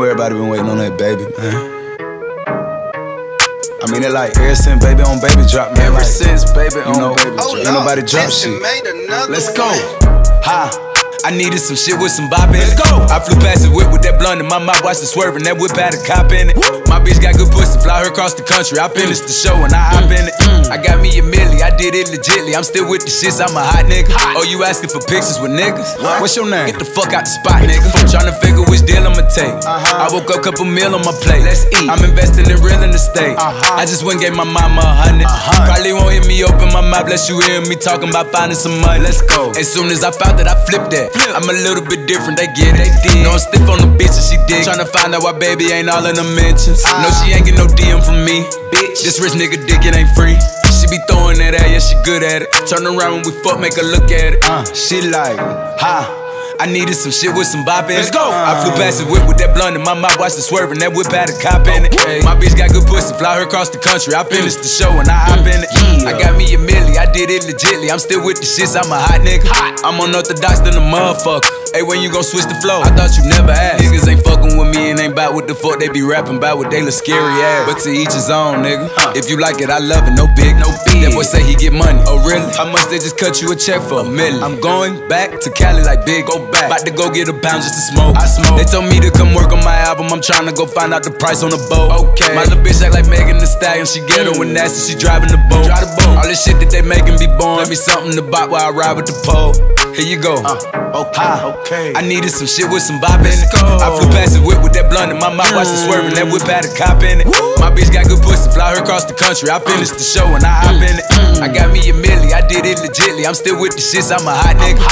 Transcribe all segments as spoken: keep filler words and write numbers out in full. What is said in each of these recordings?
know everybody been waiting on that baby, man. I mean, it like ever since baby on baby drop, man. Ever like, since baby you on know, baby drop. ain't nobody drop shit. Let's go. Ha. I needed some shit with some bop in it. Let's go. I flew past the whip with that blunt in my mouth, watched it swerving. That whip had a cop in it. My bitch got good pussy, fly her across the country. I finished the show and I hop in it. I got me a milli, I did it legitly. I'm still with the shits, I'm a hot nigga. Oh, you asking for pictures with niggas? What's your name? Get the fuck out the spot, nigga. Tryna figure which deal I'ma take. I woke up, couple meal on my plate. Let's eat. I'm investing in real estate. I just went and gave my mama a hundred. Probably won't hear me open my mouth, bless you hear me talking about finding some money. Let's go. As soon as I found that, I flipped that. I'm a little bit different, they get it. They know I'm stiff on the bitch and she dig. Tryna find out why baby ain't all in the mentions. No, she ain't get no D M from me. Bitch, this rich nigga dick, it ain't free. She be throwing that at, yeah, she good at it. Turn around when we fuck, make her look at it. Uh, she like, ha. I needed some shit with some bop in it. Let's go. I flew past the whip with that blunt in my mouth, watched it swerving. That whip had a cop in it. My bitch got good pussy, fly her across the country. I finished the show and I hop in it. I got me a milli, I did it legitly. I'm still with the shits, I'm a hot nigga. I'm unorthodox than a motherfucker. Hey, when you gon' switch the flow? I thought you never asked. Niggas ain't fucking with me and ain't bout what the fuck they be rapping about, what they look scary ass. But to each his own, nigga. If you like it, I love it, no big, no big. That boy say he get money. Oh really? How much they just cut you a check for? A million. I'm going back to Cali like big, go back. About to go get a pound just to smoke. I smoke. They told me to come work on my album. I'm tryna go find out the price on the boat. Okay. My little bitch act like Megan Thee Stallion. She ghetto and nasty. She driving the boat. Drive the boat. All this shit that they making be born. Let me something to bop while I ride with the pole. Here you go. Uh, okay. okay. I needed some shit with some bop in it. I flew past the whip with that blunt in my mouth, watched it swerving. That whip had a cop in it. My bitch got good pussy, fly her across the country. I finished the show and I hop in it. I got me a milli, I did it legitly. I'm still with the shits, I'm a hot nigga.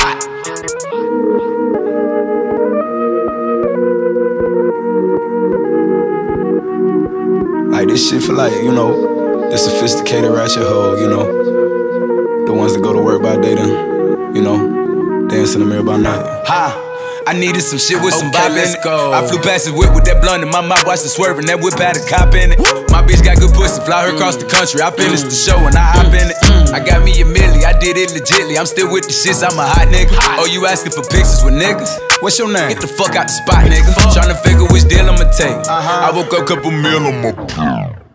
Like this shit for like, you know, the sophisticated ratchet hoe, you know. The ones that go to work by day then, you know, dance in the mirror by night. Ha! I needed some shit with some bop in it. I flew past the whip with that blunt in my mouth, watched it swerving. That whip had a cop in it. My bitch got good pussy, fly her across the country. I finished the show and I hop in it. I got me a milli, I did it legitly. I'm still with the shits, I'm a hot nigga. Oh, you asking for pictures with niggas? What's your name? Get the fuck out the spot, nigga. Tryna figure which deal I'ma take. I woke up, couple meal on my